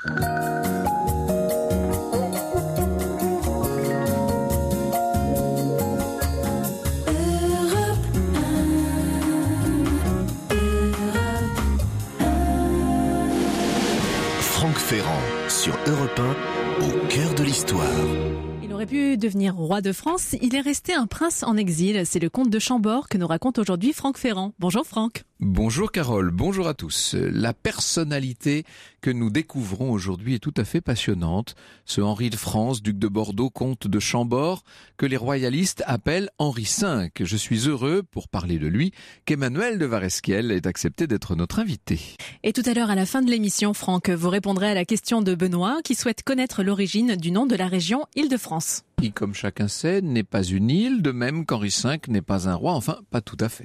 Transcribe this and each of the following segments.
Franck Ferrand sur Europe 1, au cœur de l'histoire. Il aurait pu devenir roi de France, il est resté un prince en exil. C'est le comte de Chambord que nous raconte aujourd'hui Franck Ferrand. Bonjour Franck. Bonjour Carole, bonjour à tous. La personnalité que nous découvrons aujourd'hui est tout à fait passionnante. Ce Henri de France, duc de Bordeaux, comte de Chambord, que les royalistes appellent Henri V. Je suis heureux, pour parler de lui, qu'Emmanuel de Varesquiel ait accepté d'être notre invité. Et tout à l'heure, à la fin de l'émission, Franck, vous répondrez à la question de Benoît, qui souhaite connaître l'origine du nom de la région Île-de-France. Qui, comme chacun sait, n'est pas une île, de même qu'Henri V n'est pas un roi, enfin, pas tout à fait.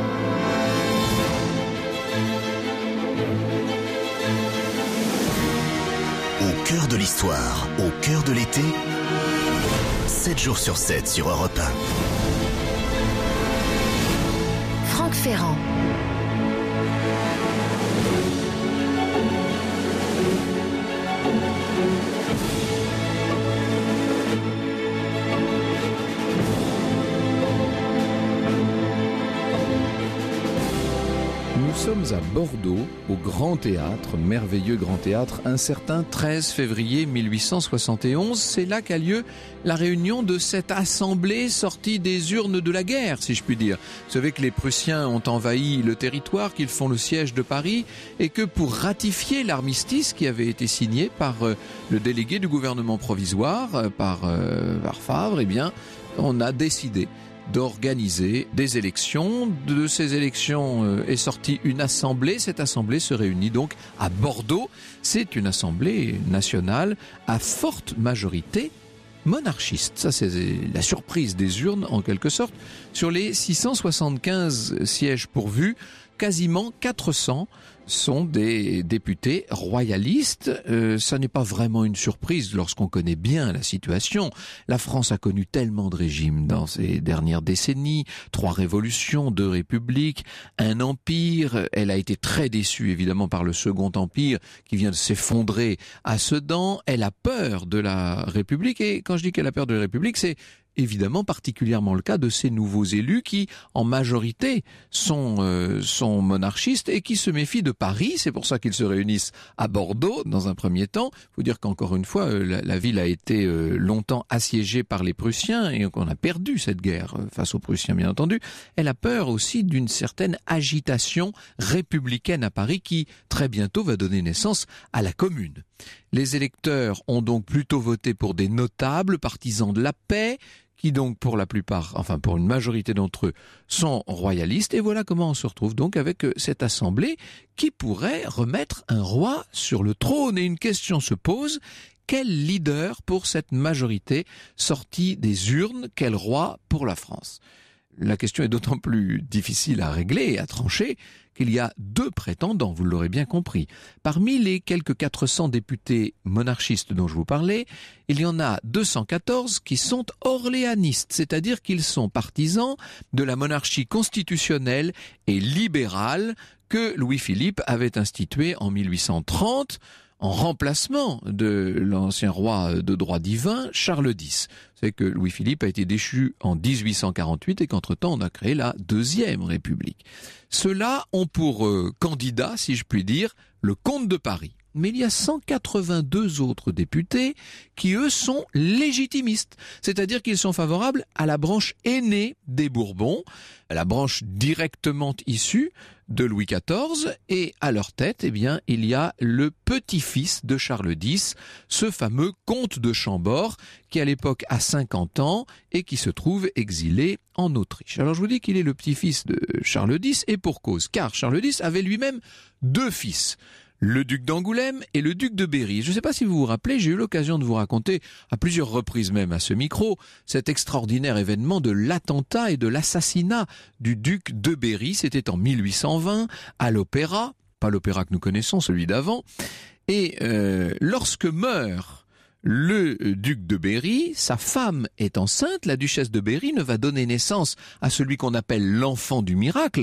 Au cœur de l'histoire, au cœur de l'été, 7 jours sur 7 sur Europe 1. Franck Ferrand. Nous sommes à Bordeaux, au Grand Théâtre, merveilleux Grand Théâtre, un certain 13 février 1871. C'est là qu'a lieu la réunion de cette assemblée sortie des urnes de la guerre, si je puis dire. Vous savez que les Prussiens ont envahi le territoire, qu'ils font le siège de Paris, et que pour ratifier l'armistice qui avait été signé par le délégué du gouvernement provisoire, par Favre, eh bien, on a décidé d'organiser des élections. De ces élections est sortie une assemblée. Cette assemblée se réunit donc à Bordeaux. C'est une assemblée nationale à forte majorité monarchiste. Ça, c'est la surprise des urnes, en quelque sorte. Sur les 675 sièges pourvus, quasiment 400 sont des députés royalistes. Ça n'est pas vraiment une surprise lorsqu'on connaît bien la situation. La France a connu tellement de régimes dans ces dernières décennies. 3 révolutions, 2 républiques, un empire. Elle a été très déçue évidemment par le Second Empire qui vient de s'effondrer à Sedan. Elle a peur de la République, et quand je dis qu'elle a peur de la République, c'est évidemment particulièrement le cas de ces nouveaux élus qui, en majorité, sont monarchistes et qui se méfient de Paris. C'est pour ça qu'ils se réunissent à Bordeaux dans un premier temps. Il faut dire qu'encore une fois, la ville a été longtemps assiégée par les Prussiens et qu'on a perdu cette guerre face aux Prussiens, bien entendu. Elle a peur aussi d'une certaine agitation républicaine à Paris qui, très bientôt, va donner naissance à la Commune. Les électeurs ont donc plutôt voté pour des notables partisans de la paix, qui donc pour la plupart, enfin pour une majorité d'entre eux, sont royalistes. Et voilà comment on se retrouve donc avec cette assemblée qui pourrait remettre un roi sur le trône. Et une question se pose: quel leader pour cette majorité sortie des urnes? Quel roi pour la France? La question est d'autant plus difficile à régler et à trancher qu'il y a 2 prétendants, vous l'aurez bien compris. Parmi les quelques 400 députés monarchistes dont je vous parlais, il y en a 214 qui sont orléanistes, c'est-à-dire qu'ils sont partisans de la monarchie constitutionnelle et libérale que Louis-Philippe avait instituée en 1830, en remplacement de l'ancien roi de droit divin, Charles X. Vous savez que Louis-Philippe a été déchu en 1848 et qu'entre-temps on a créé la Deuxième République. Ceux-là ont pour candidat, si je puis dire, le comte de Paris. Mais il y a 182 autres députés qui, eux, sont légitimistes. C'est-à-dire qu'ils sont favorables à la branche aînée des Bourbons, à la branche directement issue de Louis XIV, et à leur tête, eh bien, il y a le petit-fils de Charles X, ce fameux comte de Chambord, qui à l'époque a 50 ans et qui se trouve exilé en Autriche. Alors je vous dis qu'il est le petit-fils de Charles X, et pour cause, car Charles X avait lui-même 2 fils. Le duc d'Angoulême et le duc de Berry. Je ne sais pas si vous vous rappelez, j'ai eu l'occasion de vous raconter, à plusieurs reprises même à ce micro, cet extraordinaire événement de l'attentat et de l'assassinat du duc de Berry. C'était en 1820, à l'opéra, pas l'opéra que nous connaissons, celui d'avant. Et lorsque meurt le duc de Berry, sa femme est enceinte, la duchesse de Berry ne va donner naissance à celui qu'on appelle l'enfant du miracle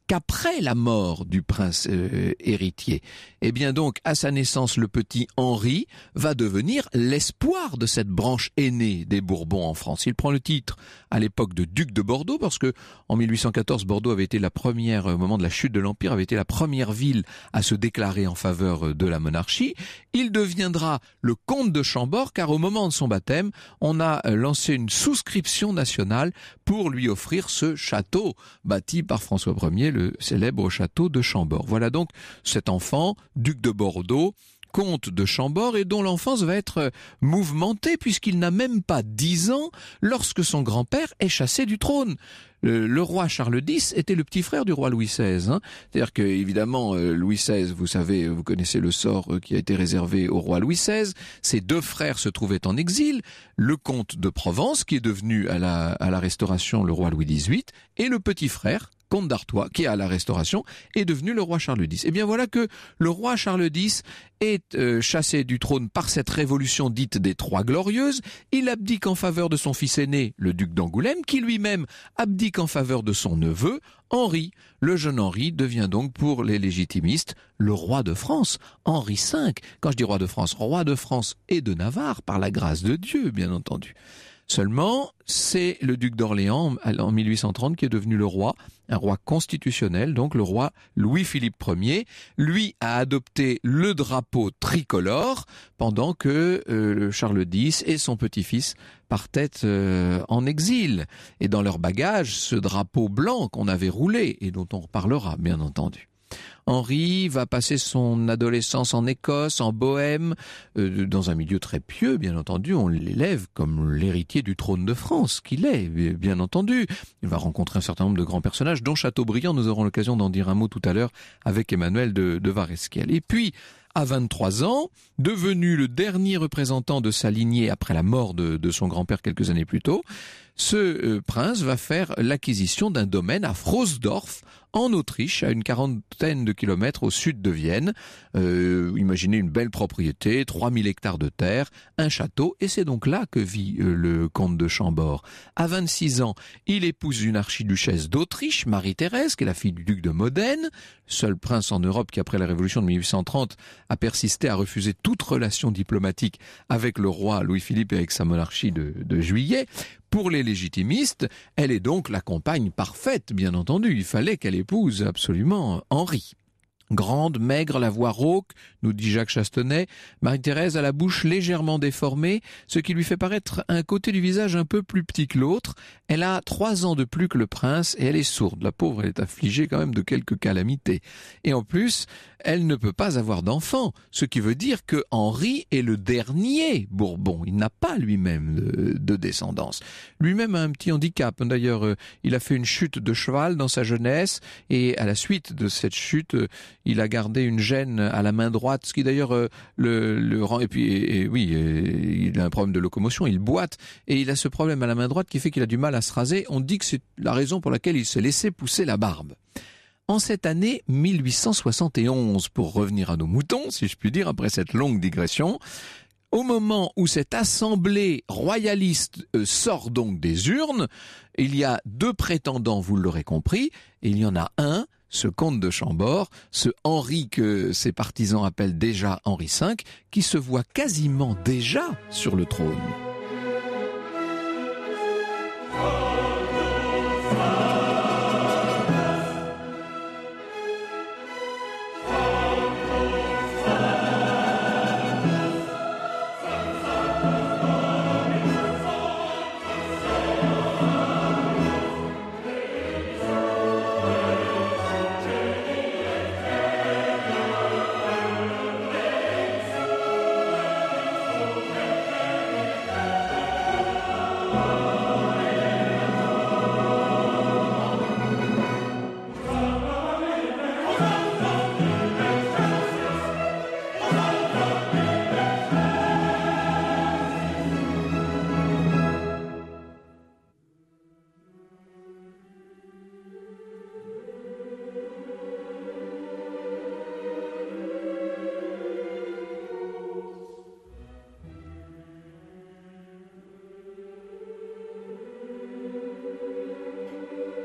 qu'après la mort du prince héritier. Et bien donc, à sa naissance, le petit Henri va devenir l'espoir de cette branche aînée des Bourbons en France. Il prend le titre à l'époque de duc de Bordeaux parce que en 1814, Bordeaux avait été la première, au moment de la chute de l'Empire, avait été la première ville à se déclarer en faveur de la monarchie. Il deviendra le comte de Chambord car au moment de son baptême, on a lancé une souscription nationale pour lui offrir ce château bâti par François Ier, le célèbre château de Chambord. Voilà donc cet enfant, duc de Bordeaux, comte de Chambord et dont l'enfance va être mouvementée puisqu'il n'a même pas 10 ans lorsque son grand-père est chassé du trône. Le roi Charles X était le petit frère du roi Louis XVI. C'est-à-dire que, évidemment, Louis XVI, vous savez, vous connaissez le sort qui a été réservé au roi Louis XVI. Ses 2 frères se trouvaient en exil. Le comte de Provence, qui est devenu à la Restauration le roi Louis XVIII, et le petit frère, comte d'Artois, qui à la Restauration est devenu le roi Charles X. Et bien voilà que le roi Charles X est chassé du trône par cette révolution dite des Trois Glorieuses. Il abdique en faveur de son fils aîné, le duc d'Angoulême, qui lui-même abdique en faveur de son neveu, Henri. Le jeune Henri devient donc pour les légitimistes le roi de France, Henri V. Quand je dis roi de France et de Navarre, par la grâce de Dieu, bien entendu. Seulement, c'est le duc d'Orléans, en 1830, qui est devenu le roi, un roi constitutionnel, donc le roi Louis-Philippe Ier. Lui a adopté le drapeau tricolore, pendant que Charles X et son petit-fils partaient en exil. Et dans leur bagage, ce drapeau blanc qu'on avait roulé, et dont on reparlera, bien entendu. Henri va passer son adolescence en Écosse, en Bohême, dans un milieu très pieux, bien entendu. On l'élève comme l'héritier du trône de France, qu'il est, bien entendu. Il va rencontrer un certain nombre de grands personnages, dont Chateaubriand. Nous aurons l'occasion d'en dire un mot tout à l'heure avec Emmanuel de Varesquiel. Et puis, à 23 ans, devenu le dernier représentant de sa lignée après la mort de son grand-père quelques années plus tôt, ce prince va faire l'acquisition d'un domaine à Frosdorf, en Autriche, à une 40aine de kilomètres au sud de Vienne. Imaginez une belle propriété, 3000 hectares de terre, un château, et c'est donc là que vit le comte de Chambord. À 26 ans, il épouse une archiduchesse d'Autriche, Marie-Thérèse, qui est la fille du duc de Modène, seul prince en Europe qui, après la Révolution de 1830, a persisté à refuser toute relation diplomatique avec le roi Louis-Philippe et avec sa monarchie de Juillet. Pour les légitimistes, elle est donc la compagne parfaite, bien entendu. Il fallait qu'elle épouse absolument Henri. Grande, maigre, la voix rauque, nous dit Jacques Chastenay, Marie-Thérèse a la bouche légèrement déformée, ce qui lui fait paraître un côté du visage un peu plus petit que l'autre. Elle a 3 ans de plus que le prince et elle est sourde. La pauvre, elle est affligée quand même de quelques calamités. Et en plus, elle ne peut pas avoir d'enfant, ce qui veut dire que Henri est le dernier Bourbon. Il n'a pas lui-même de descendance. Lui-même a un petit handicap. D'ailleurs, il a fait une chute de cheval dans sa jeunesse et à la suite de cette chute, il a gardé une gêne à la main droite, ce qui d'ailleurs le rend... Et puis, il a un problème de locomotion, il boite et il a ce problème à la main droite qui fait qu'il a du mal à se raser. On dit que c'est la raison pour laquelle il s'est laissé pousser la barbe. En cette année 1871, pour revenir à nos moutons, si je puis dire, après cette longue digression, au moment où cette assemblée royaliste sort donc des urnes, il y a 2 prétendants, vous l'aurez compris, et il y en a un, ce comte de Chambord, ce Henri que ses partisans appellent déjà Henri V, qui se voit quasiment déjà sur le trône.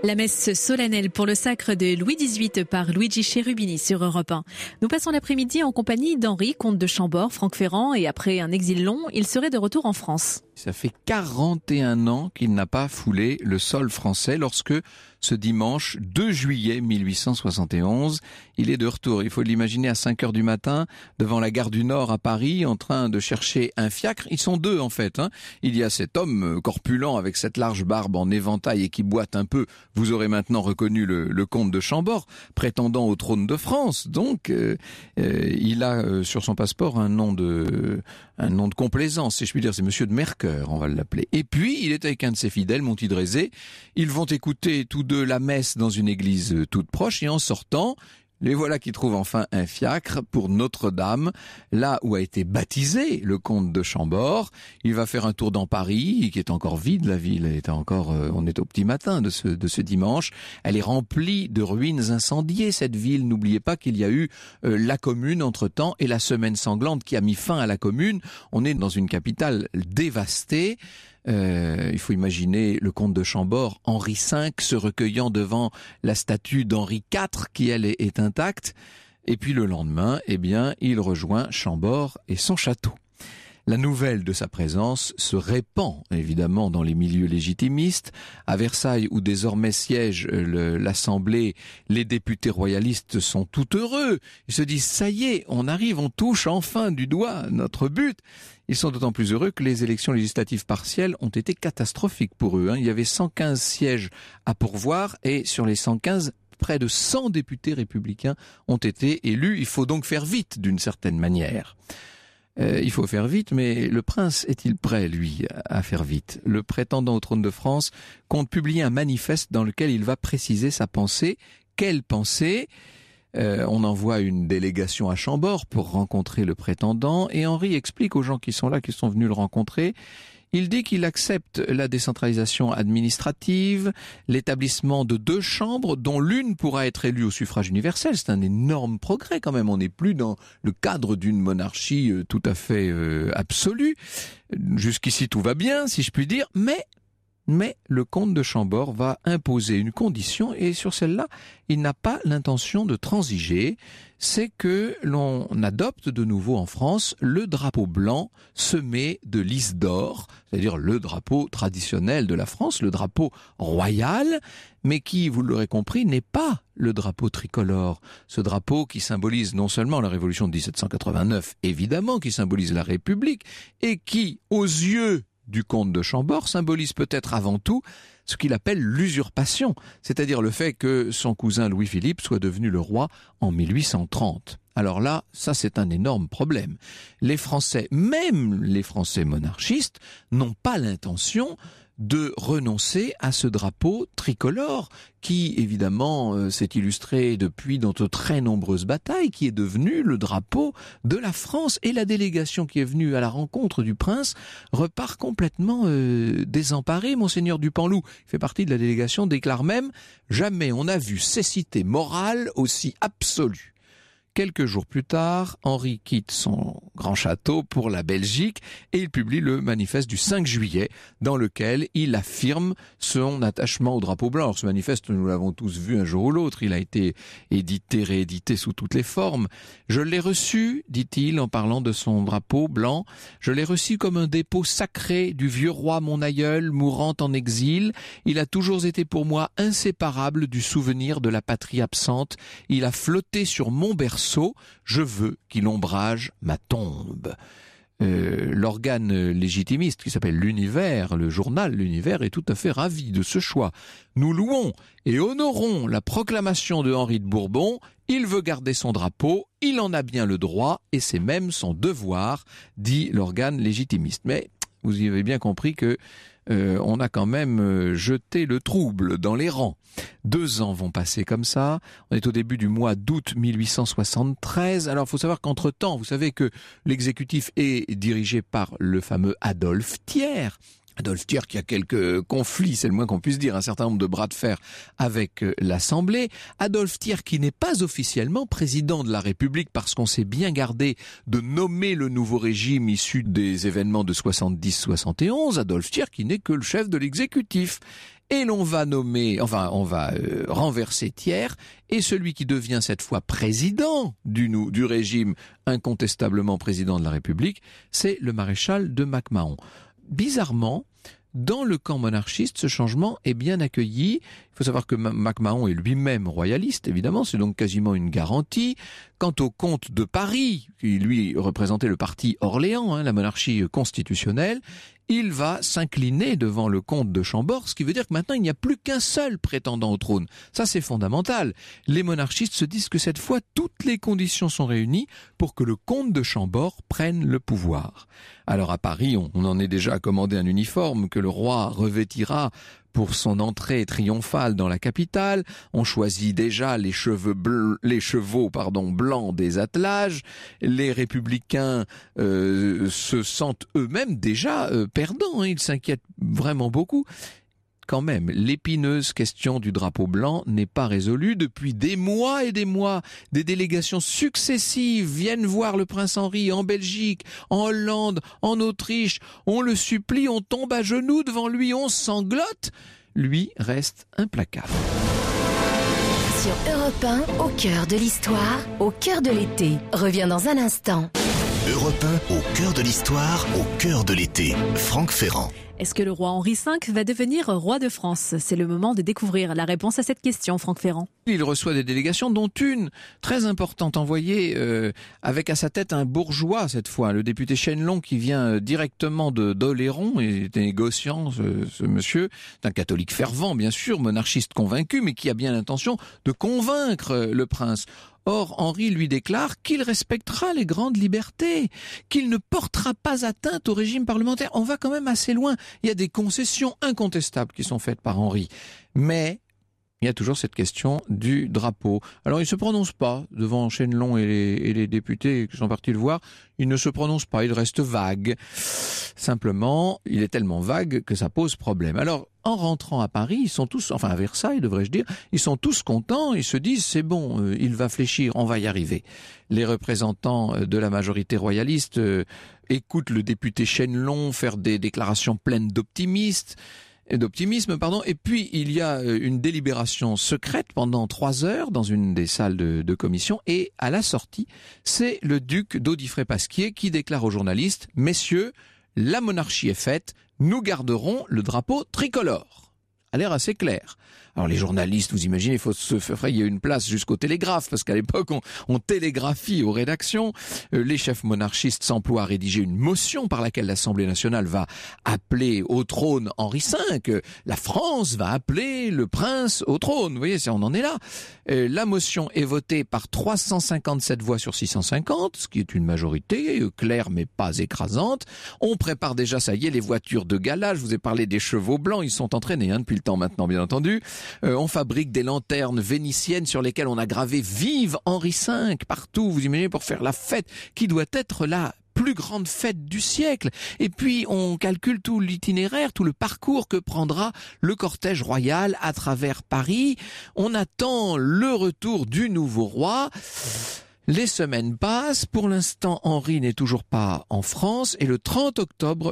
La messe solennelle pour le sacre de Louis XVIII par Luigi Cherubini sur Europe 1. Nous passons l'après-midi en compagnie d'Henri, comte de Chambord, Franck Ferrand, et après un exil long, il serait de retour en France. Ça fait 41 ans qu'il n'a pas foulé le sol français lorsque, ce dimanche 2 juillet 1871, il est de retour. Il faut l'imaginer à 5 heures du matin, devant la gare du Nord à Paris, en train de chercher un fiacre. Ils sont deux en fait. Il y a cet homme corpulent avec cette large barbe en éventail et qui boite un peu. Vous aurez maintenant reconnu le comte de Chambord, prétendant au trône de France. Donc, il a sur son passeport un nom de complaisance, si je puis dire. C'est Monsieur de Mercœur, on va l'appeler. Et puis, il est avec un de ses fidèles, Montidrézé. Ils vont écouter tous deux la messe dans une église toute proche, et en sortant, les voilà qui trouvent enfin un fiacre pour Notre-Dame, là où a été baptisé le comte de Chambord. Il va faire un tour dans Paris, qui est encore vide, la ville est encore, on est au petit matin de ce dimanche. Elle est remplie de ruines incendiées, cette ville. N'oubliez pas qu'il y a eu la Commune entre-temps et la Semaine sanglante qui a mis fin à la Commune. On est dans une capitale dévastée. Il faut imaginer le comte de Chambord, Henri V, se recueillant devant la statue d'Henri IV, qui elle est intacte. Et puis le lendemain, il rejoint Chambord et son château. La nouvelle de sa présence se répand évidemment dans les milieux légitimistes. À Versailles, où désormais siège l'Assemblée, les députés royalistes sont tout heureux. Ils se disent « ça y est, on arrive, on touche enfin du doigt notre but ». Ils sont d'autant plus heureux que les élections législatives partielles ont été catastrophiques pour eux. Il y avait 115 sièges à pourvoir et sur les 115, près de 100 députés républicains ont été élus. Il faut donc faire vite d'une certaine manière. Il faut faire vite, mais le prince est-il prêt, lui, à faire vite? Le prétendant au trône de France compte publier un manifeste dans lequel il va préciser sa pensée. Quelle pensée? On envoie une délégation à Chambord pour rencontrer le prétendant, et Henri explique aux gens qui sont là, qui sont venus le rencontrer. Il dit qu'il accepte la décentralisation administrative, l'établissement de 2 chambres, dont l'une pourra être élue au suffrage universel. C'est un énorme progrès quand même. On n'est plus dans le cadre d'une monarchie tout à fait absolue. Jusqu'ici tout va bien, si je puis dire, mais le comte de Chambord va imposer une condition, et sur celle-là, il n'a pas l'intention de transiger. C'est que l'on adopte de nouveau en France le drapeau blanc semé de lys d'or, c'est-à-dire le drapeau traditionnel de la France, le drapeau royal, mais qui, vous l'aurez compris, n'est pas le drapeau tricolore. Ce drapeau qui symbolise non seulement la Révolution de 1789, évidemment, qui symbolise la République, et qui, aux yeux du comte de Chambord, symbolise peut-être avant tout ce qu'il appelle l'usurpation, c'est-à-dire le fait que son cousin Louis-Philippe soit devenu le roi en 1830. Alors là, ça c'est un énorme problème. Les Français, même les Français monarchistes, n'ont pas l'intention de renoncer à ce drapeau tricolore qui, évidemment, s'est illustré depuis dans de très nombreuses batailles, qui est devenu le drapeau de la France. Et la délégation qui est venue à la rencontre du prince repart complètement désemparée. Monseigneur Dupanloup, qui fait partie de la délégation, déclare même « Jamais on n'a vu cécité morale aussi absolue ». Quelques jours plus tard, Henri quitte son grand château pour la Belgique et il publie le manifeste du 5 juillet dans lequel il affirme son attachement au drapeau blanc. Alors ce manifeste, nous l'avons tous vu un jour ou l'autre, il a été édité, réédité sous toutes les formes. Je l'ai reçu, dit-il en parlant de son drapeau blanc, je l'ai reçu comme un dépôt sacré du vieux roi mon aïeul mourant en exil. Il a toujours été pour moi inséparable du souvenir de la patrie absente. Il a flotté sur mon berceau. Je veux qu'il ombrage ma tombe. L'organe légitimiste qui s'appelle l'Univers, le journal L'Univers, est tout à fait ravi de ce choix. Nous louons et honorons la proclamation de Henri de Bourbon. Il veut garder son drapeau, il en a bien le droit et c'est même son devoir, dit l'organe légitimiste. Mais vous y avez bien compris que on a quand même jeté le trouble dans les rangs. 2 ans vont passer comme ça. On est au début du mois d'août 1873. Alors, il faut savoir qu'entre-temps, vous savez que l'exécutif est dirigé par le fameux Adolphe Thiers. Adolphe Thiers qui a quelques conflits, c'est le moins qu'on puisse dire, un certain nombre de bras de fer avec l'Assemblée. Adolphe Thiers qui n'est pas officiellement président de la République parce qu'on s'est bien gardé de nommer le nouveau régime issu des événements de 70-71. Adolphe Thiers qui n'est que le chef de l'exécutif. et on va renverser Thiers, et celui qui devient cette fois président du régime, incontestablement président de la République, c'est le maréchal de MacMahon. Bizarrement, dans le camp monarchiste, ce changement est bien accueilli. Il faut savoir que MacMahon est lui-même royaliste, évidemment, c'est donc quasiment une garantie. Quant au comte de Paris, qui lui représentait le parti Orléans, la monarchie constitutionnelle, il va s'incliner devant le comte de Chambord, ce qui veut dire que maintenant il n'y a plus qu'un seul prétendant au trône. Ça, c'est fondamental. Les monarchistes se disent que cette fois, toutes les conditions sont réunies pour que le comte de Chambord prenne le pouvoir. Alors à Paris, on en est déjà commandé un uniforme que le roi revêtira pour son entrée triomphale dans la capitale. On choisit déjà les chevaux blancs des attelages. Les républicains se sentent eux-mêmes déjà perdants. Ils s'inquiètent vraiment beaucoup. Quand même, l'épineuse question du drapeau blanc n'est pas résolue. Depuis des mois et des mois, des délégations successives viennent voir le prince Henri en Belgique, en Hollande, en Autriche. On le supplie, on tombe à genoux devant lui, on sanglote. Lui reste implacable. Sur Europe 1, au cœur de l'histoire, au cœur de l'été. Revient dans un instant. Europe 1, au cœur de l'histoire, au cœur de l'été. Franck Ferrand. Est-ce que le roi Henri V va devenir roi de France ? C'est le moment de découvrir la réponse à cette question, Franck Ferrand. Il reçoit des délégations, dont une très importante envoyée avec à sa tête un bourgeois cette fois, le député Chenelon qui vient directement d'Oléron, il était négociant ce monsieur, c'est un catholique fervent bien sûr, monarchiste convaincu, mais qui a bien l'intention de convaincre le prince. Or, Henri lui déclare qu'il respectera les grandes libertés, qu'il ne portera pas atteinte au régime parlementaire. On va quand même assez loin. Il y a des concessions incontestables qui sont faites par Henri. Mais il y a toujours cette question du drapeau. Alors, il ne se prononce pas devant Chenelon et les députés qui sont partis le voir. Il ne se prononce pas, il reste vague. Simplement, il est tellement vague que ça pose problème. Alors, en rentrant à Paris, ils sont tous, enfin à Versailles devrais-je dire, ils sont tous contents, ils se disent c'est bon, il va fléchir, on va y arriver. Les représentants de la majorité royaliste écoutent le député Chenelon faire des déclarations pleines d'optimisme, et puis il y a une délibération secrète pendant 3 heures dans une des salles de commission, et à la sortie, c'est le duc d'Audifray-Pasquier qui déclare aux journalistes « Messieurs, la monarchie est faite, nous garderons le drapeau tricolore ». A l'air assez clair. Alors les journalistes, vous imaginez, il faut se frayer une place jusqu'au télégraphe, parce qu'à l'époque on télégraphie aux rédactions. Les chefs monarchistes s'emploient à rédiger une motion par laquelle l'Assemblée nationale va appeler au trône Henri V. La France va appeler le prince au trône. Vous voyez, on en est là. La motion est votée par 357 voix sur 650, ce qui est une majorité claire mais pas écrasante. On prépare déjà, ça y est, les voitures de gala. Je vous ai parlé des chevaux blancs, ils sont entraînés depuis le temps maintenant, bien entendu. On fabrique des lanternes vénitiennes sur lesquelles on a gravé « Vive Henri V » partout, vous imaginez, pour faire la fête qui doit être la plus grande fête du siècle. Et puis on calcule tout l'itinéraire, tout le parcours que prendra le cortège royal à travers Paris. On attend le retour du nouveau roi. Les semaines passent, pour l'instant Henri n'est toujours pas en France, et le 30 octobre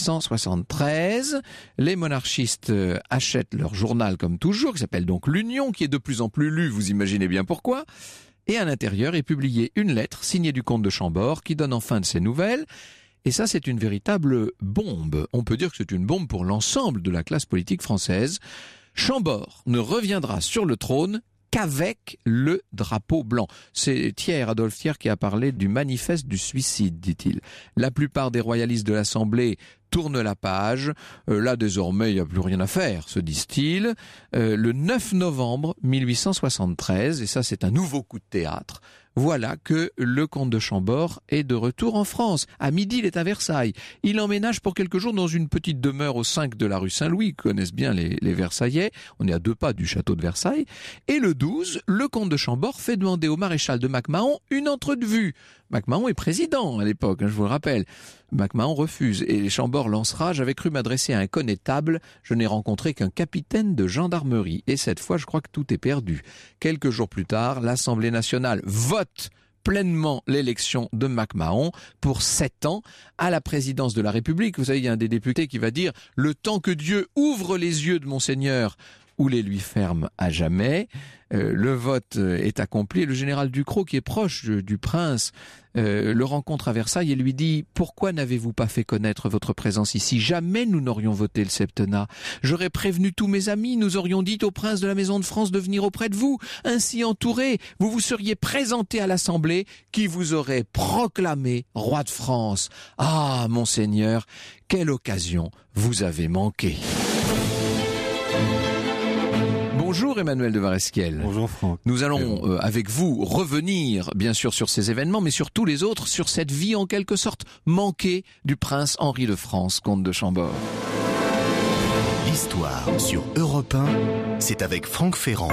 1873, les monarchistes achètent leur journal comme toujours, qui s'appelle donc l'Union, qui est de plus en plus lu, vous imaginez bien pourquoi, et à l'intérieur est publiée une lettre signée du comte de Chambord qui donne enfin de ses nouvelles. Et ça, c'est une véritable bombe. On peut dire que c'est une bombe pour l'ensemble de la classe politique française. Chambord ne reviendra sur le trône qu'avec le drapeau blanc. C'est Adolphe Thiers qui a parlé du manifeste du suicide, dit-il. La plupart des royalistes de l'Assemblée tournent la page. Là, désormais, il n'y a plus rien à faire, se disent-ils. Le 9 novembre 1873, et ça c'est un nouveau coup de théâtre, voilà que le comte de Chambord est de retour en France. À midi, il est à Versailles. Il emménage pour quelques jours dans une petite demeure au 5 de la rue Saint-Louis, connaissent bien les Versaillais. On est à 2 pas du château de Versailles. Et le 12, le comte de Chambord fait demander au maréchal de MacMahon une entrevue. MacMahon est président à l'époque, je vous le rappelle. MacMahon refuse et Chambord lancera « J'avais cru m'adresser à un connétable, je n'ai rencontré qu'un capitaine de gendarmerie. » Et cette fois, je crois que tout est perdu. Quelques jours plus tard, l'Assemblée nationale vote pleinement l'élection de McMahon pour 7 ans à la présidence de la République. Vous savez, il y a un des députés qui va dire « Le temps que Dieu ouvre les yeux de Monseigneur ou les lui ferme à jamais ». Le vote est accompli. Le général Ducrot, qui est proche du prince, le rencontre à Versailles et lui dit « Pourquoi n'avez-vous pas fait connaître votre présence ici ? Jamais nous n'aurions voté le septennat. J'aurais prévenu tous mes amis, nous aurions dit au prince de la Maison de France de venir auprès de vous. Ainsi entouré, vous vous seriez présenté à l'Assemblée qui vous aurait proclamé roi de France. Ah, Monseigneur, quelle occasion vous avez manqué !» Bonjour Emmanuel de Varesquiel. Bonjour Franck. Nous allons avec vous revenir bien sûr sur ces événements, mais sur tous les autres, sur cette vie en quelque sorte manquée du prince Henri de France, comte de Chambord. L'histoire sur Europe 1, c'est avec Franck Ferrand.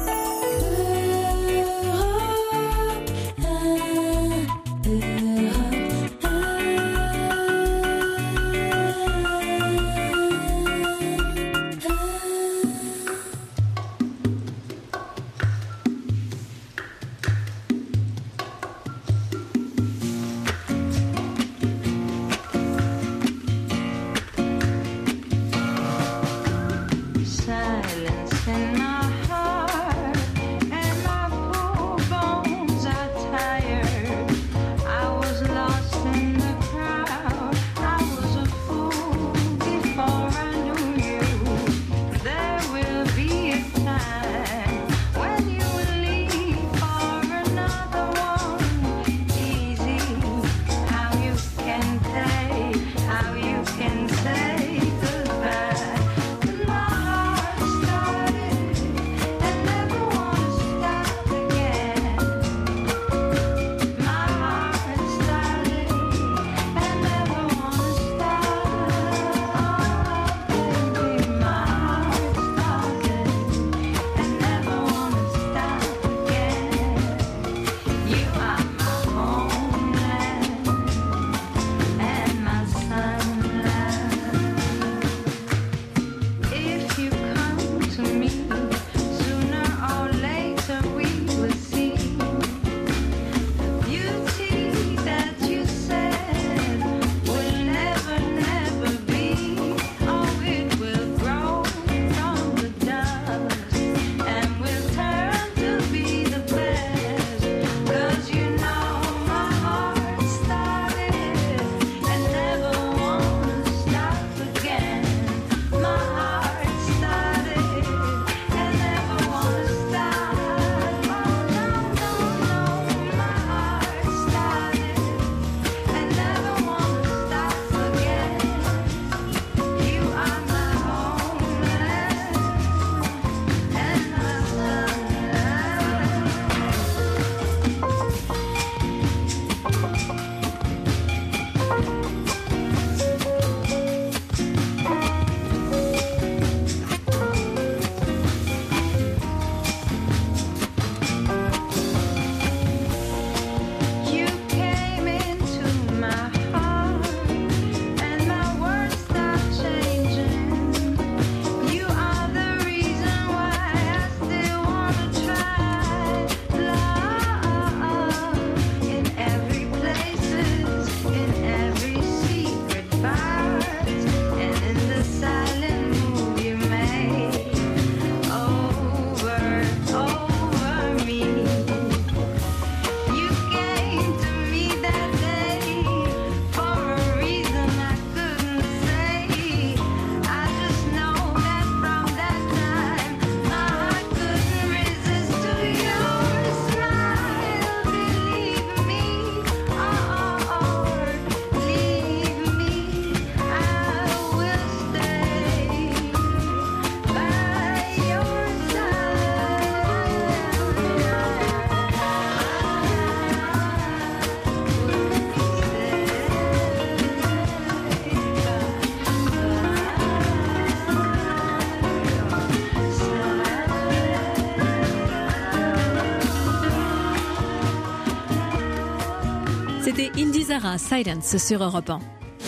C'était Indy Zara, Silence sur Europe 1.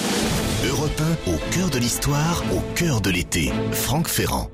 Europe 1, au cœur de l'histoire, au cœur de l'été. Franck Ferrand.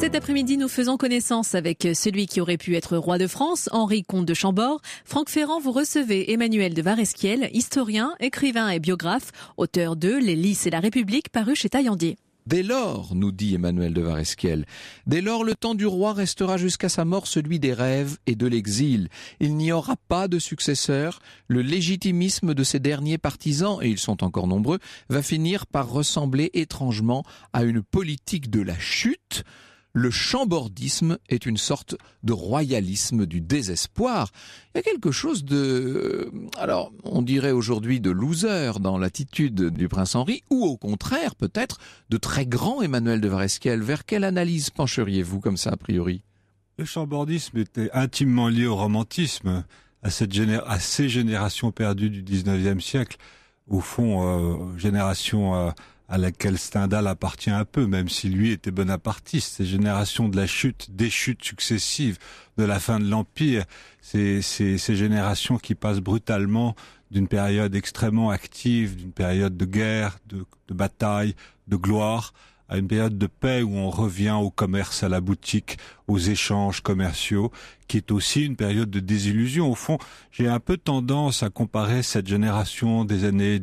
Cet après-midi, nous faisons connaissance avec celui qui aurait pu être roi de France, Henri, comte de Chambord. Franck Ferrand, vous recevez Emmanuel de Varesquiel, historien, écrivain et biographe, auteur de Les Lys et la République, paru chez Taillandier. Dès lors, nous dit Emmanuel de Varesquiel, dès lors le temps du roi restera jusqu'à sa mort celui des rêves et de l'exil. Il n'y aura pas de successeur. Le légitimisme de ces derniers partisans, et ils sont encore nombreux, va finir par ressembler étrangement à une politique de la chute. Le chambordisme est une sorte de royalisme du désespoir. Il y a quelque chose de, alors on dirait aujourd'hui de loser dans l'attitude du prince Henri, ou au contraire peut-être de très grand Emmanuel de Varesquiel. Vers quelle analyse pencheriez-vous comme ça a priori ? Le chambordisme était intimement lié au romantisme, à ces générations perdues du 19e siècle. Au fond, génération à laquelle Stendhal appartient un peu, même si lui était bonapartiste. Ces générations de la chute, des chutes successives, de la fin de l'Empire, ces générations qui passent brutalement d'une période extrêmement active, d'une période de guerre, de bataille, de gloire, à une période de paix où on revient au commerce à la boutique, aux échanges commerciaux, qui est aussi une période de désillusion. Au fond, j'ai un peu tendance à comparer cette génération des années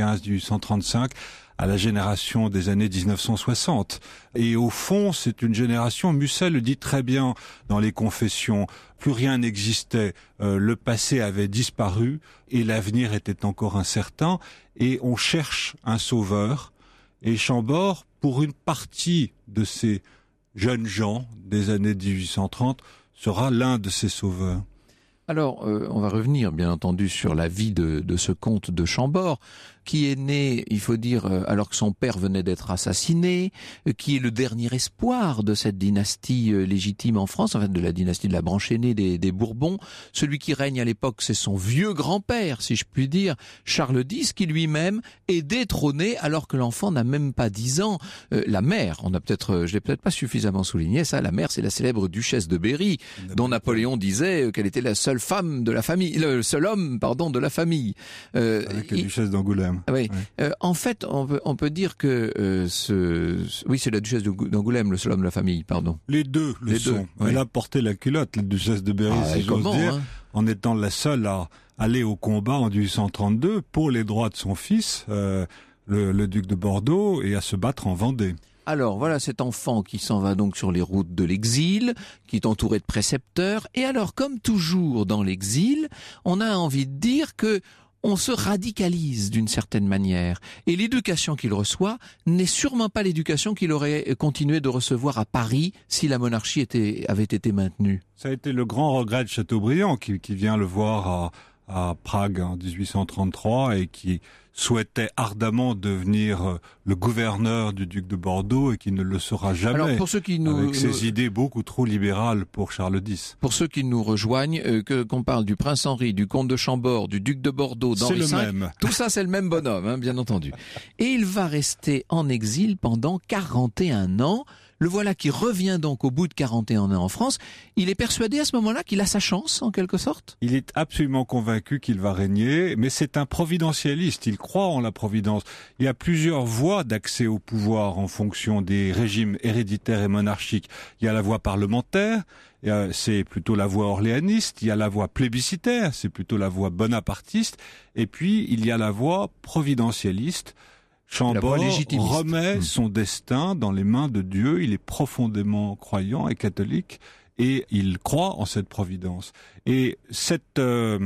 1815-1835 à la génération des années 1960. Et au fond, c'est une génération, Musset le dit très bien dans les Confessions, plus rien n'existait, le passé avait disparu et l'avenir était encore incertain, et on cherche un sauveur. Et Chambord, pour une partie de ces jeunes gens des années 1830, sera l'un de ces sauveurs. Alors, on va revenir bien entendu sur la vie de ce comte de Chambord, qui est né, il faut dire, alors que son père venait d'être assassiné, qui est le dernier espoir de cette dynastie légitime en France, en fait de la dynastie de la branche aînée des Bourbons. Celui qui règne à l'époque, c'est son vieux grand-père, si je puis dire, Charles X, qui lui-même est détrôné alors que l'enfant n'a même pas 10 ans. La mère, je l'ai peut-être pas suffisamment souligné ça, la mère c'est la célèbre duchesse de Berry, dont Napoléon disait qu'elle était la seule femme de la famille, le seul homme, de la famille. Avec la duchesse d'Angoulême. Oui. En fait, on peut dire que oui, c'est la duchesse d'Angoulême, le seul homme de la famille, pardon. Les deux le sont. Oui. Elle a porté la culotte, la duchesse de Berry, si j'ose dire, en étant la seule à aller au combat en 1832 pour les droits de son fils, le duc de Bordeaux, et à se battre en Vendée. Alors voilà cet enfant qui s'en va donc sur les routes de l'exil, qui est entouré de précepteurs. Et alors, comme toujours dans l'exil, on a envie de dire que on se radicalise d'une certaine manière. Et l'éducation qu'il reçoit n'est sûrement pas l'éducation qu'il aurait continué de recevoir à Paris si la monarchie avait été maintenue. Ça a été le grand regret de Chateaubriand qui vient le voir à Prague en 1833 et qui souhaitait ardemment devenir le gouverneur du duc de Bordeaux et qui ne le sera jamais. Alors pour ceux qui avec ses idées beaucoup trop libérales pour Charles X. Pour ceux qui nous rejoignent, qu'on parle du prince Henri, du comte de Chambord, du duc de Bordeaux, d'Henri V, tout ça c'est le même bonhomme, bien entendu. Et il va rester en exil pendant 41 ans. Le voilà qui revient donc au bout de 41 ans en France. Il est persuadé à ce moment-là qu'il a sa chance, en quelque sorte ? Il est absolument convaincu qu'il va régner, mais c'est un providentialiste. Il croit en la providence. Il y a plusieurs voies d'accès au pouvoir en fonction des régimes héréditaires et monarchiques. Il y a la voie parlementaire, c'est plutôt la voie orléaniste. Il y a la voie plébiscitaire, c'est plutôt la voie bonapartiste. Et puis, il y a la voie providentialiste. Chambord remet son destin dans les mains de Dieu. Il est profondément croyant et catholique et il croit en cette providence. Et cette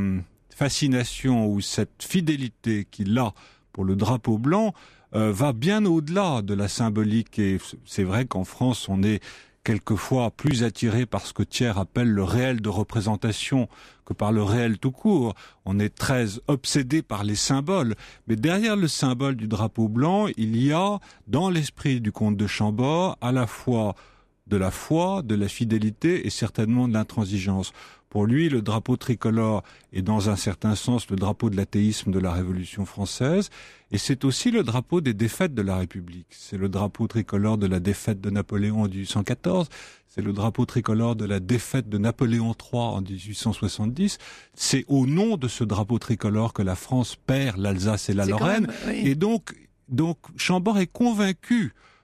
fascination ou cette fidélité qu'il a pour le drapeau blanc va bien au-delà de la symbolique. Et c'est vrai qu'en France, on est quelquefois plus attiré par ce que Thiers appelle le réel de représentation que par le réel tout court. On est très obsédé par les symboles. Mais derrière le symbole du drapeau blanc, il y a, dans l'esprit du comte de Chambord, à la fois de la foi, de la fidélité et certainement de l'intransigeance. Pour lui, le drapeau tricolore est dans un certain sens le drapeau de l'athéisme de la Révolution française, et c'est aussi le drapeau des défaites de la République. C'est le drapeau tricolore de la défaite de Napoléon en 1814, c'est le drapeau tricolore de la défaite de Napoléon III en 1870. C'est au nom de ce drapeau tricolore que la France perd l'Alsace et la Lorraine, et donc Chambord est convaincu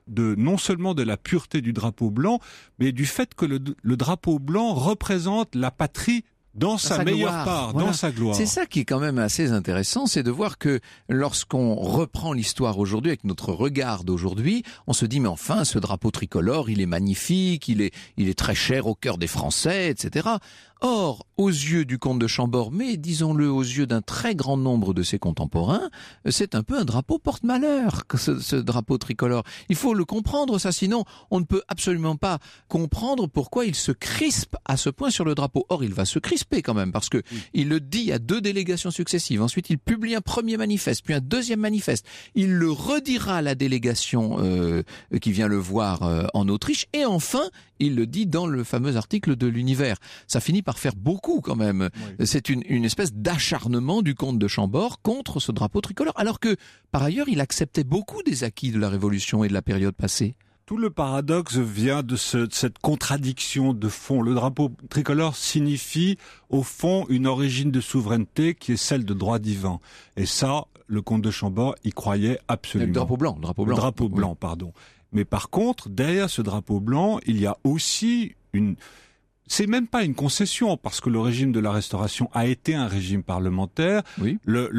non seulement de la pureté du drapeau blanc, mais du fait que le drapeau blanc représente la patrie dans sa meilleure gloire. part, Voilà. dans sa gloire. C'est ça qui est quand même assez intéressant, c'est de voir que lorsqu'on reprend l'histoire aujourd'hui avec notre regard d'aujourd'hui, on se dit mais enfin ce drapeau tricolore, il est magnifique, il est très cher au cœur des Français, etc. Or, aux yeux du comte de Chambord, mais disons-le aux yeux d'un très grand nombre de ses contemporains, c'est un peu un drapeau porte-malheur, ce drapeau tricolore. Il faut le comprendre, ça, sinon on ne peut absolument pas comprendre pourquoi il se crispe à ce point sur le drapeau. Or, il va se crisper quand même, parce que il le dit à 2 délégations successives. Ensuite, il publie un premier manifeste, puis un deuxième manifeste. Il le redira à la délégation qui vient le voir en Autriche, et enfin, il le dit dans le fameux article de l'Univers. Ça finit par faire beaucoup quand même. Oui. C'est une espèce d'acharnement du comte de Chambord contre ce drapeau tricolore, alors que, par ailleurs, il acceptait beaucoup des acquis de la Révolution et de la période passée. Tout le paradoxe vient de cette contradiction de fond. Le drapeau tricolore signifie, au fond, une origine de souveraineté qui est celle de droit divin. Et ça, le comte de Chambord y croyait absolument. Le drapeau blanc. Le drapeau blanc, pardon. Mais par contre, derrière ce drapeau blanc, il y a aussi c'est même pas une concession, parce que le régime de la Restauration a été un régime parlementaire. Oui.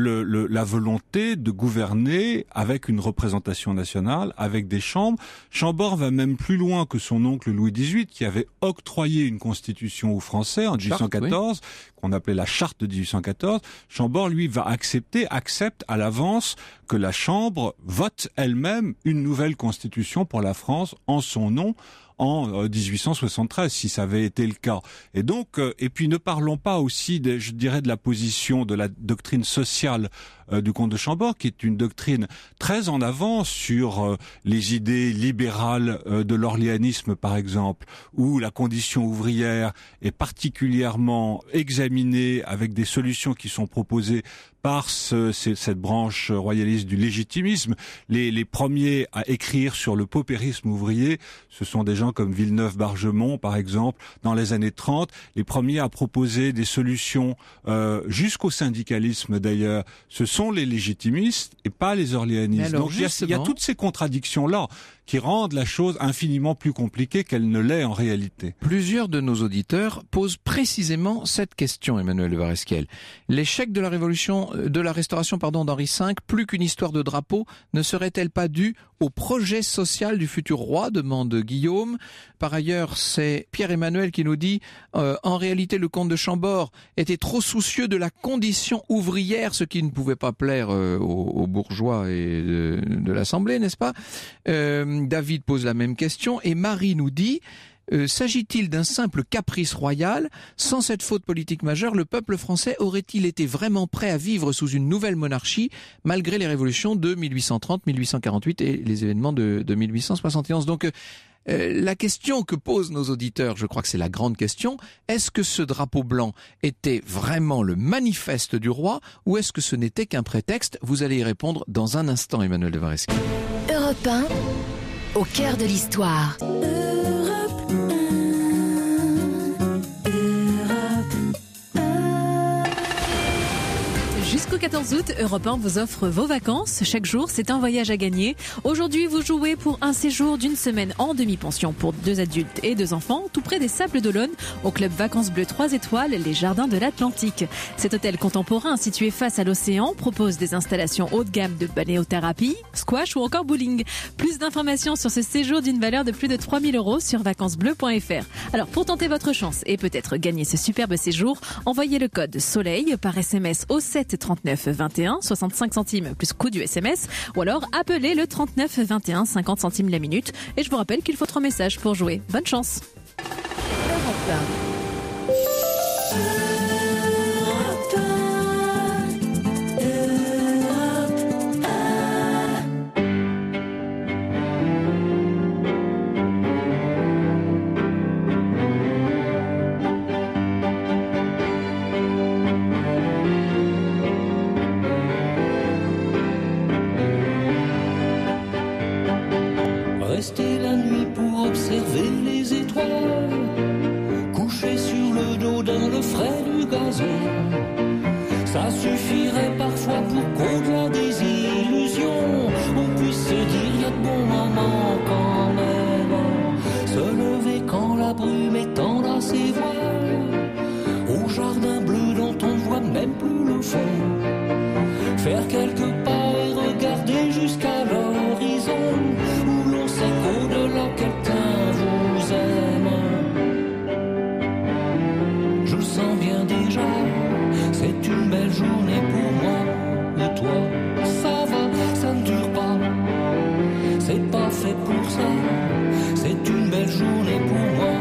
La volonté de gouverner avec une représentation nationale, avec des chambres. Chambord va même plus loin que son oncle Louis XVIII, qui avait octroyé une constitution aux Français en 1814, qu'on appelait la charte de 1814. Chambord, lui, accepte à l'avance que la Chambre vote elle-même une nouvelle constitution pour la France en son nom, en 1873, si ça avait été le cas. Et donc, et puis ne parlons pas aussi, je dirais, de la position de la doctrine sociale du comte de Chambord, qui est une doctrine très en avance sur les idées libérales de l'orléanisme, par exemple, où la condition ouvrière est particulièrement examinée avec des solutions qui sont proposées par cette branche royaliste du légitimisme. Les premiers à écrire sur le paupérisme ouvrier, ce sont des gens comme Villeneuve-Bargemont, par exemple, dans les années 30. Les premiers à proposer des solutions jusqu'au syndicalisme, d'ailleurs, ce sont les légitimistes et pas les orléanistes. Donc il y a toutes ces contradictions-là qui rendent la chose infiniment plus compliquée qu'elle ne l'est en réalité. Plusieurs de nos auditeurs posent précisément cette question, Emmanuel de Varesquiel. L'échec de la Restauration d'Henri V, plus qu'une histoire de drapeau, ne serait-elle pas due au projet social du futur roi, demande Guillaume. Par ailleurs, c'est Pierre-Emmanuel qui nous dit en réalité, le comte de Chambord était trop soucieux de la condition ouvrière, ce qui ne pouvait pas plaire aux bourgeois et de l'Assemblée, n'est-ce pas? David pose la même question et Marie nous dit s'agit-il d'un simple caprice royal? Sans cette faute politique majeure, le peuple français aurait-il été vraiment prêt à vivre sous une nouvelle monarchie malgré les révolutions de 1830, 1848 et les événements de 1871? Donc la question que posent nos auditeurs, je crois que c'est la grande question, est-ce que ce drapeau blanc était vraiment le manifeste du roi ou est-ce que ce n'était qu'un prétexte? Vous allez y répondre dans un instant, Emmanuel de Varesquiel. Europe 1, au cœur de l'histoire. Jusqu'au 14 août, Europe 1 vous offre vos vacances. Chaque jour, c'est un voyage à gagner. Aujourd'hui, vous jouez pour un séjour d'une semaine en demi-pension pour 2 adultes et 2 enfants, tout près des Sables d'Olonne, au club Vacances Bleues 3 étoiles, les Jardins de l'Atlantique. Cet hôtel contemporain situé face à l'océan propose des installations haut de gamme de balnéothérapie, squash ou encore bowling. Plus d'informations sur ce séjour d'une valeur de plus de 3 000 € sur vacancesbleues.fr. Alors, pour tenter votre chance et peut-être gagner ce superbe séjour, envoyez le code SOLEIL par SMS au 7 39 21, 65 centimes plus coût du SMS, ou alors appelez le 39 21, 50 centimes la minute. Et je vous rappelle qu'il faut 3 messages pour jouer. Bonne chance. Rester la nuit pour observer les étoiles, coucher sur le dos dans le frais du gazon. Ça suffirait parfois pour qu'au-delà des illusions, on puisse se dire y a de bons moments. charmant quand même. Se lever quand la brume étend à ses voiles, au jardin bleu dont on ne voit même plus le fond. Faire quelques pas et regarder jusqu'à l'horizon, où l'on sait qu'au-delà quelqu'un vous aime. Je le sens bien déjà, c'est une belle journée pour moi. Et toi, ça va, ça ne dure pas, c'est pas fait pour ça, c'est une belle journée pour moi.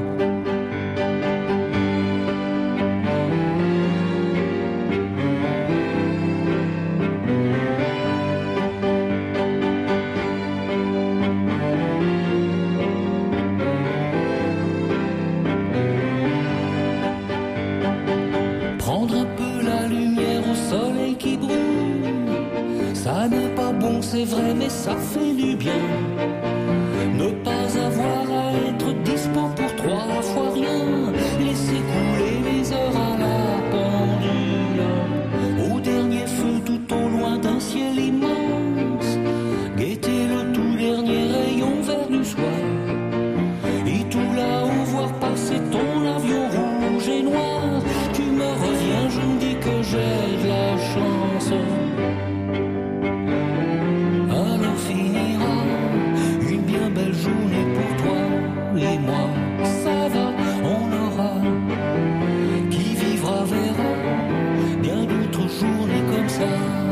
C'est vrai, mais ça fait du bien. Ne pas avoir à être dispo pour 3 fois rien. Laisser couler les heures à la pendule. Au dernier feu tout au loin d'un ciel immense. Guetter le tout dernier rayon vert du soir. Et tout là-haut voir passer ton avion rouge et noir. Tu me reviens, je me dis que j'ai de la chance. Journée pour toi et moi, ça va, on aura. Qui vivra verra bien d'autres journées comme ça.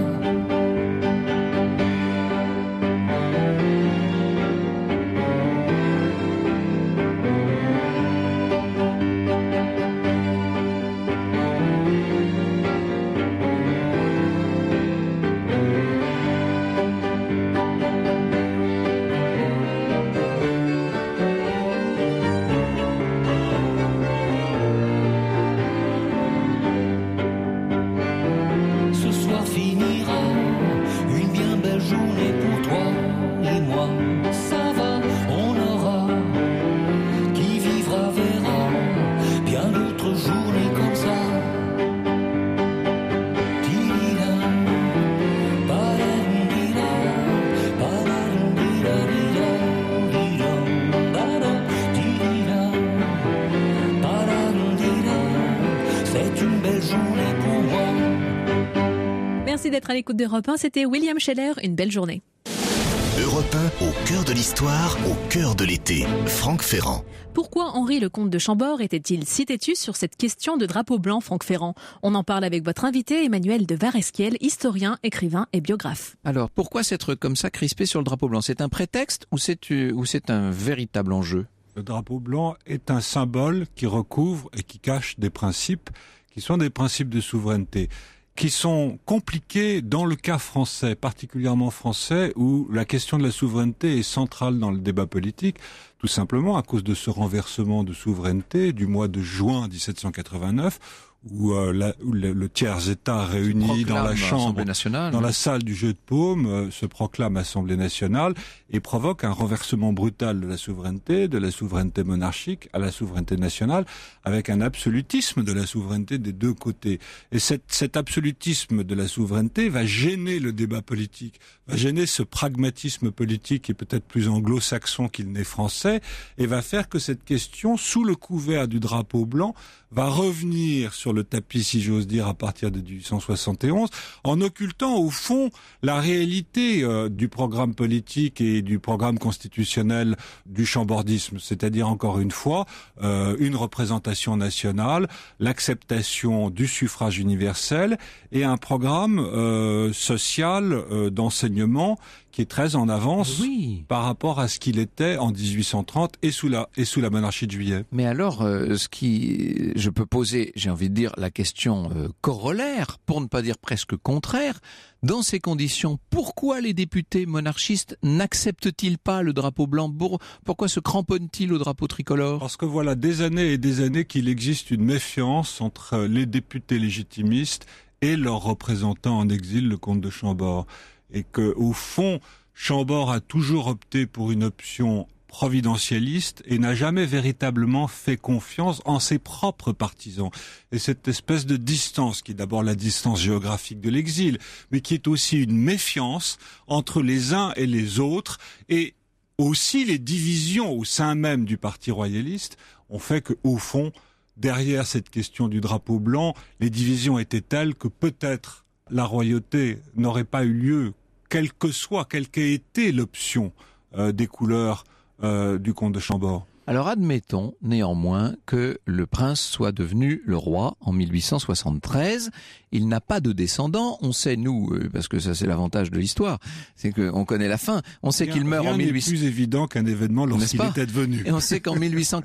Merci d'être à l'écoute d'Europe 1. C'était William Scheller. Une belle journée. Europe 1, au cœur de l'histoire, au cœur de l'été. Franck Ferrand. Pourquoi Henri le comte de Chambord était-il si têtu sur cette question de drapeau blanc, Franck Ferrand? On en parle avec votre invité, Emmanuel de Varesquiel, historien, écrivain et biographe. Alors, pourquoi s'être comme ça crispé sur le drapeau blanc? C'est un prétexte ou c'est un véritable enjeu? Le drapeau blanc est un symbole qui recouvre et qui cache des principes qui sont des principes de souveraineté, qui sont compliqués dans le cas français, particulièrement français, où la question de la souveraineté est centrale dans le débat politique, tout simplement à cause de ce renversement de souveraineté du mois de juin 1789, où le tiers-État réuni dans la chambre, dans la salle du jeu de paume, se proclame Assemblée nationale et provoque un renversement brutal de la souveraineté monarchique à la souveraineté nationale, avec un absolutisme de la souveraineté des deux côtés. Et cet absolutisme de la souveraineté va gêner le débat politique, va gêner ce pragmatisme politique qui est peut-être plus anglo-saxon qu'il n'est français, et va faire que cette question, sous le couvert du drapeau blanc, va revenir sur le tapis, si j'ose dire, à partir de 1871, en occultant au fond la réalité du programme politique et du programme constitutionnel du chambordisme, c'est-à-dire encore une fois une représentation nationale, l'acceptation du suffrage universel et un programme social d'enseignement qui est très en avance par rapport à ce qu'il était en 1830 et sous la monarchie de Juillet. Mais alors, je peux poser, j'ai envie de dire, la question corollaire, pour ne pas dire presque contraire. Dans ces conditions, pourquoi les députés monarchistes n'acceptent-ils pas le drapeau blanc? Pourquoi se cramponnent-ils au drapeau tricolore? Parce que voilà des années et des années qu'il existe une méfiance entre les députés légitimistes et leurs représentants en exil, le comte de Chambord. Et que, au fond, Chambord a toujours opté pour une option providentialiste et n'a jamais véritablement fait confiance en ses propres partisans. Et cette espèce de distance, qui est d'abord la distance géographique de l'exil, mais qui est aussi une méfiance entre les uns et les autres, et aussi les divisions au sein même du parti royaliste ont fait que, au fond, derrière cette question du drapeau blanc, les divisions étaient telles que peut-être la royauté n'aurait pas eu lieu, quelle qu'ait été l'option des couleurs du comte de Chambord. Alors admettons néanmoins que le prince soit devenu le roi en 1873. Il n'a pas de descendants. On sait, nous, parce que ça c'est l'avantage de l'histoire, c'est qu'on connaît la fin. On sait qu'il meurt en 1800. Rien n'est plus évident qu'un événement lorsqu'il était devenu. Et on sait qu'en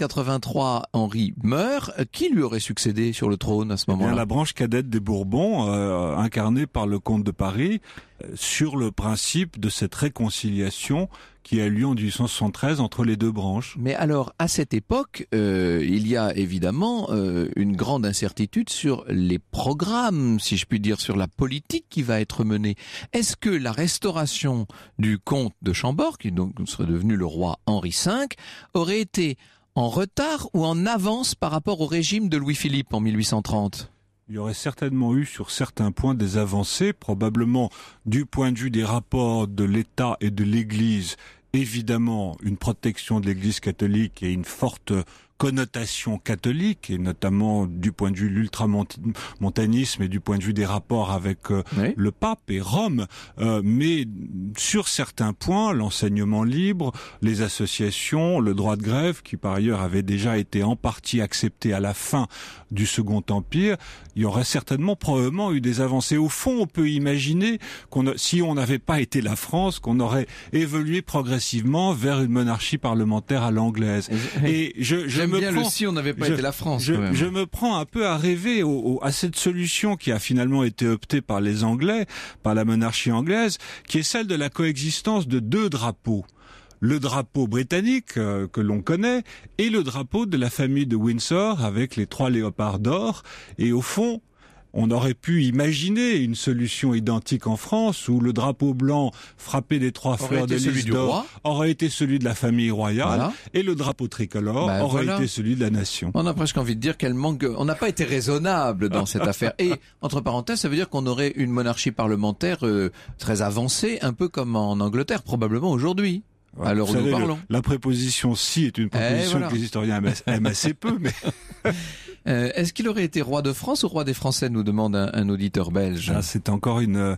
1883, Henri meurt. Qui lui aurait succédé sur le trône à ce moment-là ? La branche cadette des Bourbons, incarnée par le comte de Paris, sur le principe de cette réconciliation qui a eu lieu en 1873 entre les deux branches. Mais alors, à cette époque, il y a évidemment une grande incertitude sur les programmes, si je puis dire, sur la politique qui va être menée. Est-ce que la restauration du comte de Chambord, qui donc serait devenu le roi Henri V, aurait été en retard ou en avance par rapport au régime de Louis-Philippe en 1830 ? Il y aurait certainement eu sur certains points des avancées, probablement du point de vue des rapports de l'État et de l'Église, évidemment une protection de l'Église catholique et une forte connotation catholique, et notamment du point de vue de l'ultramontanisme et du point de vue des rapports avec le pape et Rome, mais sur certains points, l'enseignement libre, les associations, le droit de grève, qui par ailleurs avait déjà été en partie accepté à la fin du Second Empire, il y aurait probablement eu des avancées. Au fond, on peut imaginer si on n'avait pas été la France, qu'on aurait évolué progressivement vers une monarchie parlementaire à l'anglaise. Et si on n'avait pas été la France. Je me prends un peu à rêver à cette solution qui a finalement été optée par les Anglais, par la monarchie anglaise, qui est celle de la coexistence de deux drapeaux. Le drapeau britannique que l'on connaît et le drapeau de la famille de Windsor avec les 3 léopards d'or. Et au fond, on aurait pu imaginer une solution identique en France où le drapeau blanc frappé des 3 fleurs de lys d'or aurait été celui de la famille royale et le drapeau tricolore aurait été celui de la nation. On a presque envie de dire qu'elle manque. On n'a pas été raisonnable dans cette affaire. Et entre parenthèses, ça veut dire qu'on aurait une monarchie parlementaire très avancée, un peu comme en Angleterre probablement aujourd'hui. Voilà. Alors nous parlons. La préposition si est une préposition que les historiens aiment assez peu, mais. Est-ce qu'il aurait été roi de France ou roi des Français, nous demande un auditeur belge. C'est encore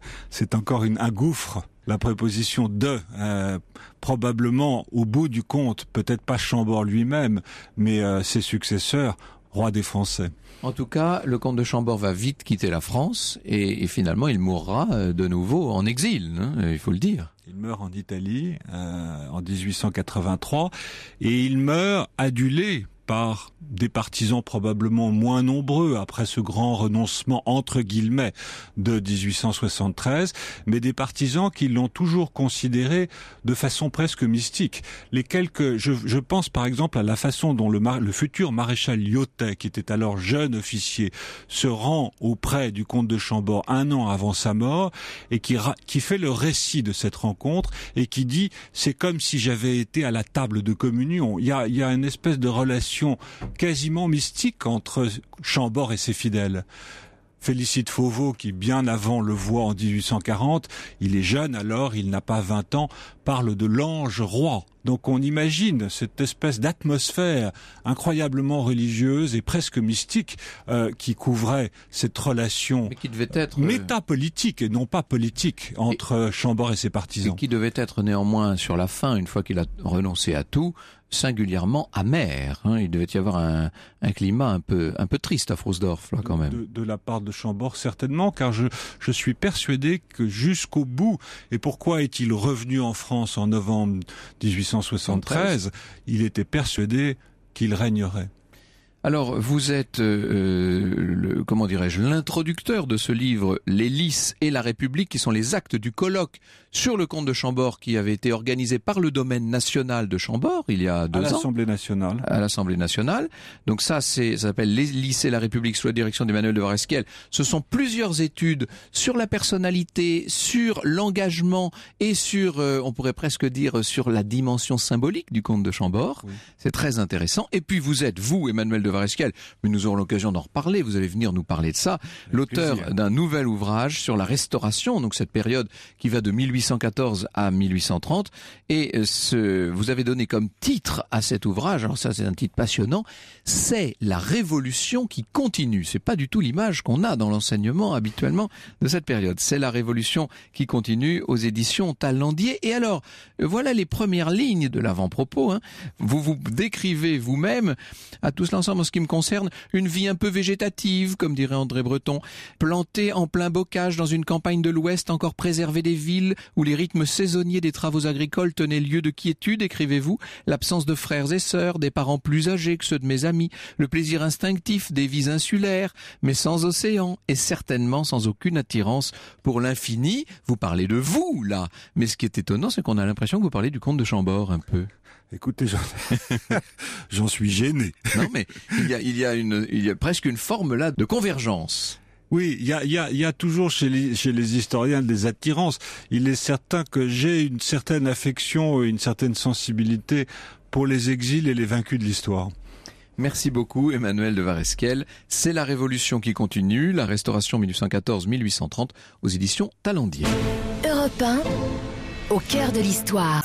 un gouffre. La préposition de, probablement au bout du compte, peut-être pas Chambord lui-même, mais ses successeurs, roi des Français. En tout cas, le comte de Chambord va vite quitter la France et finalement il mourra de nouveau en exil, il faut le dire. Il meurt en Italie en 1883 et il meurt adulé par des partisans probablement moins nombreux après ce grand renoncement entre guillemets de 1873, mais des partisans qui l'ont toujours considéré de façon presque mystique. Je pense par exemple à la façon dont le futur maréchal Lyautey, qui était alors jeune officier, se rend auprès du comte de Chambord 1 an avant sa mort et qui fait le récit de cette rencontre et qui dit c'est comme si j'avais été à la table de communion. Il y a une espèce de relation quasiment mystique entre Chambord et ses fidèles. Félicite Fauveau, qui bien avant le voit en 1840, il est jeune alors, il n'a pas 20 ans, parle de l'ange roi. Donc on imagine cette espèce d'atmosphère incroyablement religieuse et presque mystique qui couvrait cette relation qui devait être métapolitique et non pas politique entre Chambord et ses partisans. Et qui devait être néanmoins sur la fin, une fois qu'il a renoncé à tout, singulièrement amer. Il devait y avoir un climat un peu triste à Frosdorf là quand même. De la part de Chambord certainement, car je suis persuadé que jusqu'au bout, et pourquoi est-il revenu en France en novembre 1873, il était persuadé qu'il régnerait. Alors, vous êtes, l'introducteur de ce livre, Les Lys et la République, qui sont les actes du colloque sur le comte de Chambord, qui avait été organisé par le domaine national de Chambord, il y a 2 ans. À l'Assemblée nationale. À l'Assemblée nationale. Donc ça s'appelle Les Lys et la République sous la direction d'Emmanuel de Varesquiel. Ce sont plusieurs études sur la personnalité, sur l'engagement et sur, on pourrait presque dire, sur la dimension symbolique du comte de Chambord. Oui. C'est très intéressant. Et puis vous êtes, vous, Emmanuel de Varesquiel, mais nous aurons l'occasion d'en reparler, vous allez venir nous parler de ça, l'auteur d'un nouvel ouvrage sur la Restauration, donc cette période qui va de 1814 à 1830, et vous avez donné comme titre à cet ouvrage, alors ça c'est un titre passionnant, c'est la Révolution qui continue. C'est pas du tout l'image qu'on a dans l'enseignement habituellement de cette période. C'est la Révolution qui continue aux éditions Talandier. Et alors, voilà les premières lignes de l'avant-propos. Vous vous décrivez vous-même, à tout cela ensemble en ce qui me concerne, une vie un peu végétative, comme dirait André Breton, plantée en plein bocage dans une campagne de l'Ouest encore préservée des villes, où les rythmes saisonniers des travaux agricoles tenaient lieu de quiétude, écrivez-vous, l'absence de frères et sœurs, des parents plus âgés que ceux de mes amis, le plaisir instinctif des vies insulaires, mais sans océan, et certainement sans aucune attirance pour l'infini. Vous parlez de vous, là. Mais ce qui est étonnant, c'est qu'on a l'impression que vous parlez du comte de Chambord, un peu. Écoutez, j'en suis gêné. Non, mais il y a presque une forme, là, de convergence. Oui, il y a toujours chez les historiens des attirances. Il est certain que j'ai une certaine affection, une certaine sensibilité pour les exils et les vaincus de l'histoire. Merci beaucoup Emmanuel de Varesquiel. C'est la Révolution qui continue, la Restauration 1814-1830 aux éditions Talandier. Europe 1, au cœur de l'histoire.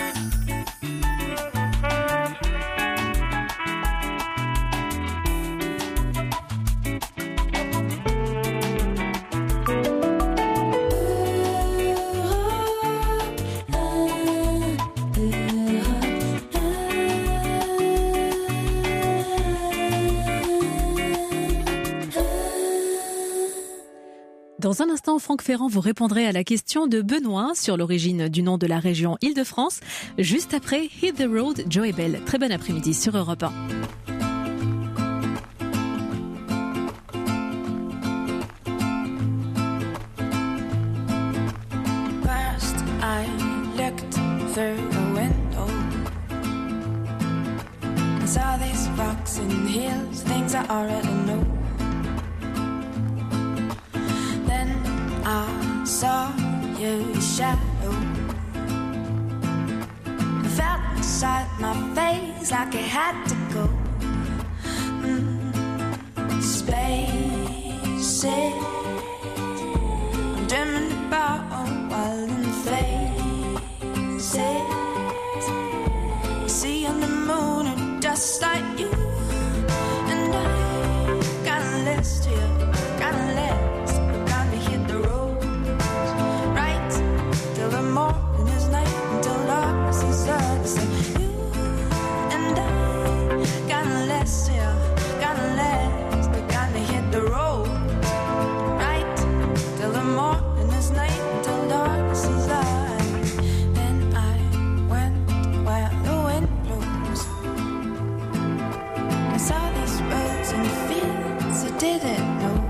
Dans un instant, Franck Ferrand, vous répondrez à la question de Benoît sur l'origine du nom de la région Île-de-France. Juste après Hit the Road, Joey Bell. Très bon après-midi sur Europe 1. First I looked through the window. I saw these rocks and hills, things I already know. I saw your shadow. I felt inside my face like it had to go. Spaces I'm dreaming about wild and faces. I see on the moon and just like you. And I got a list here, got a list. Morning is night until darkness is us. You and I gotta last here, gotta last. We gotta hit the road, right? Till the morning is night until darkness is us. Then I went where the wind blows. I saw these roads and fields I didn't know.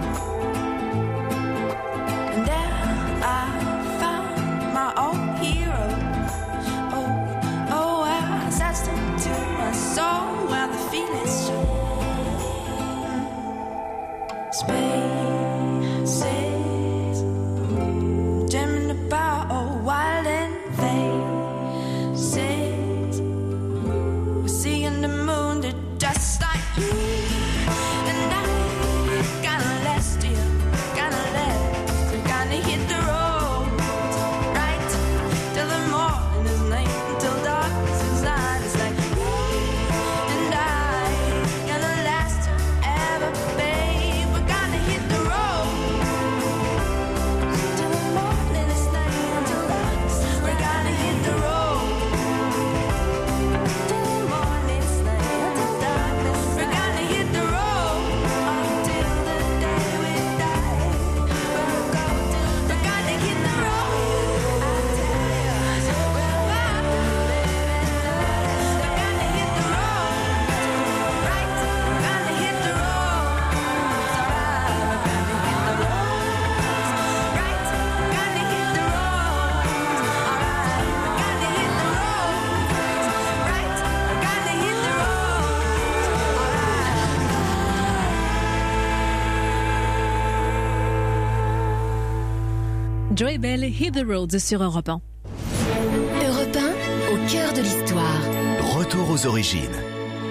And there I my own hero. Oh, I searched into my soul where the feelings show. Spaces, dreaming about wild and faces. We're seeing the moon to just like you. And I gotta last you, gotta last. So gotta hit the road. Joey Bell, Hit the Road sur Europe 1. Europe 1, au cœur de l'histoire. Retour aux origines.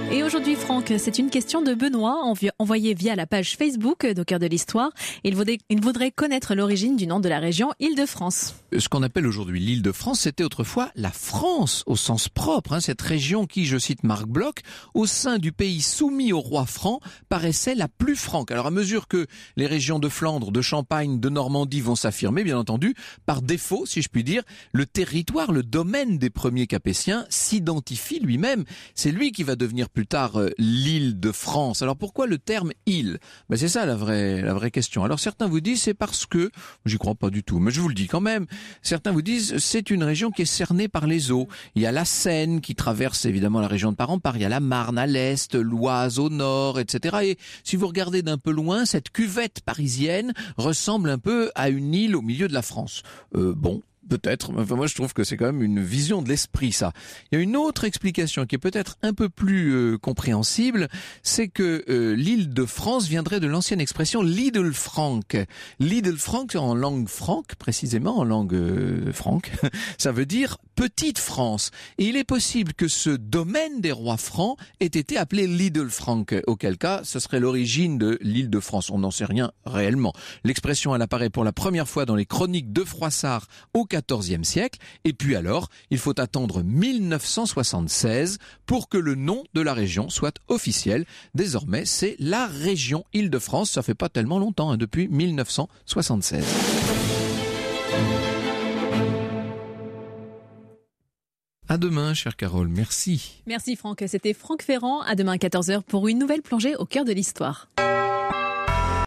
Et aujourd'hui, Franck, c'est une question de Benoît envoyée via la page Facebook d'Au cœur de l'histoire. Il voudrait connaître l'origine du nom de la région Île-de-France. Ce qu'on appelle aujourd'hui l'Île-de-France, c'était autrefois la France au sens propre. Cette région qui, je cite Marc Bloch, au sein du pays soumis au roi franc, paraissait la plus franque. Alors à mesure que les régions de Flandre, de Champagne, de Normandie vont s'affirmer, bien entendu, par défaut, si je puis dire, le territoire, le domaine des premiers Capétiens s'identifie lui-même. C'est lui qui va devenir plus tard l'île de France. Alors pourquoi le terme île ? C'est ça la vraie question. Alors certains vous disent c'est parce que, j'y crois pas du tout, mais je vous le dis quand même, certains vous disent c'est une région qui est cernée par les eaux. Il y a la Seine qui traverse évidemment la région de Pare-en-Part, il y a la Marne à l'est, l'Oise au nord, etc. Et si vous regardez d'un peu loin, cette cuvette parisienne ressemble un peu à une île au milieu de la France. Peut-être, enfin moi je trouve que c'est quand même une vision de l'esprit ça. Il y a une autre explication qui est peut-être un peu plus compréhensible, c'est que l'île de France viendrait de l'ancienne expression Lidl-Frank. Lidl-Frank en langue franque, précisément en langue franque, ça veut dire petite France. Et il est possible que ce domaine des rois francs ait été appelé Lidl-Frank, auquel cas ce serait l'origine de l'île de France. On n'en sait rien réellement. L'expression elle apparaît pour la première fois dans les chroniques de Froissart au XIVe siècle, et puis alors, il faut attendre 1976 pour que le nom de la région soit officiel. Désormais, c'est la région Île-de-France. Ça fait pas tellement longtemps, depuis 1976. À demain, chère Carole. Merci. Merci Franck. C'était Franck Ferrand. À demain à 14h pour une nouvelle plongée au cœur de l'histoire.